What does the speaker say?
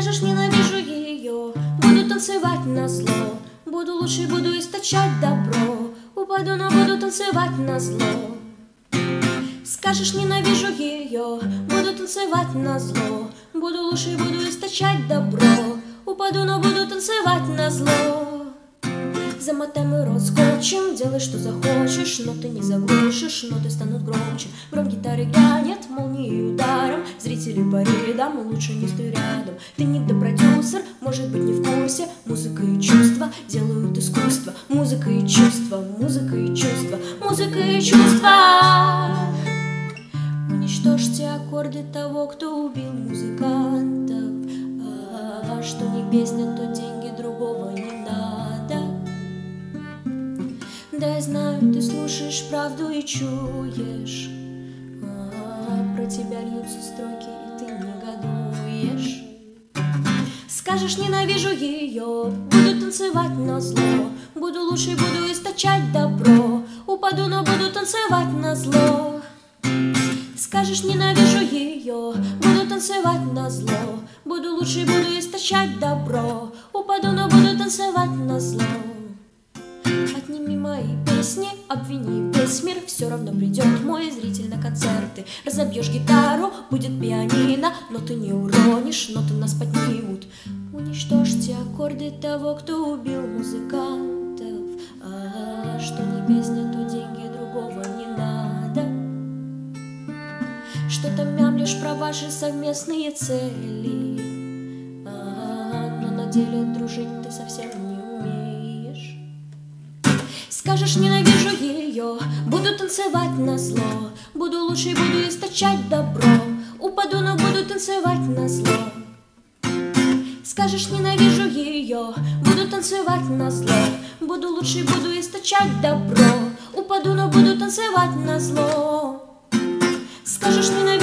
Скажешь, ненавижу ее, буду танцевать назло. Буду лучше, буду источать добро. Упаду, но буду танцевать назло. Скажешь, ненавижу ее, буду танцевать назло. Буду лучше, буду источать добро. Упаду, но буду танцевать назло. Замотай мой рот скотчем, делай, что захочешь, но ты не заглушишь, ноты станут громче. Гром гитары грянет молнией ударом, зрители по рядам, лучше не стой рядом. Ты не продюсер, может быть, не в курсе. Музыка и чувства делают искусство. Музыка и чувства, музыка и чувства, музыка и чувства. Уничтожьте аккорды того, кто убил музыкантов. Что не песня, то деньги, другого не надо. Да, я знаю, ты слушаешь правду и чуешь, про тебя льются строки, и ты негодуешь. Скажешь, ненавижу ее, буду танцевать назло. Буду лучше, буду источать добро. Упаду, но буду танцевать назло. Скажешь, ненавижу ее, буду танцевать назло. Буду лучше, буду источать добро. Упаду, но буду танцевать назло. Отними мои песни, обвини весь мир, все равно придет мой зритель на концерты. Разобьешь гитару, будет пианино, но ты не уронишь, ноты нас поднимут. Уничтожьте аккорды того, кто убил музыкантов. Что не песня, то деньги, другого не надо. Что-то мямлишь про ваши совместные цели, но на деле дружить ты совсем не умеешь. Скажешь, ненавижу ее, буду танцевать назло. Буду лучше, буду источать добро. Упаду, но буду танцевать назло. Скажешь, ненавижу ее, буду танцевать назло. Буду лучше, буду источать добро. Упаду, но буду танцевать назло. Скажешь, ненавижу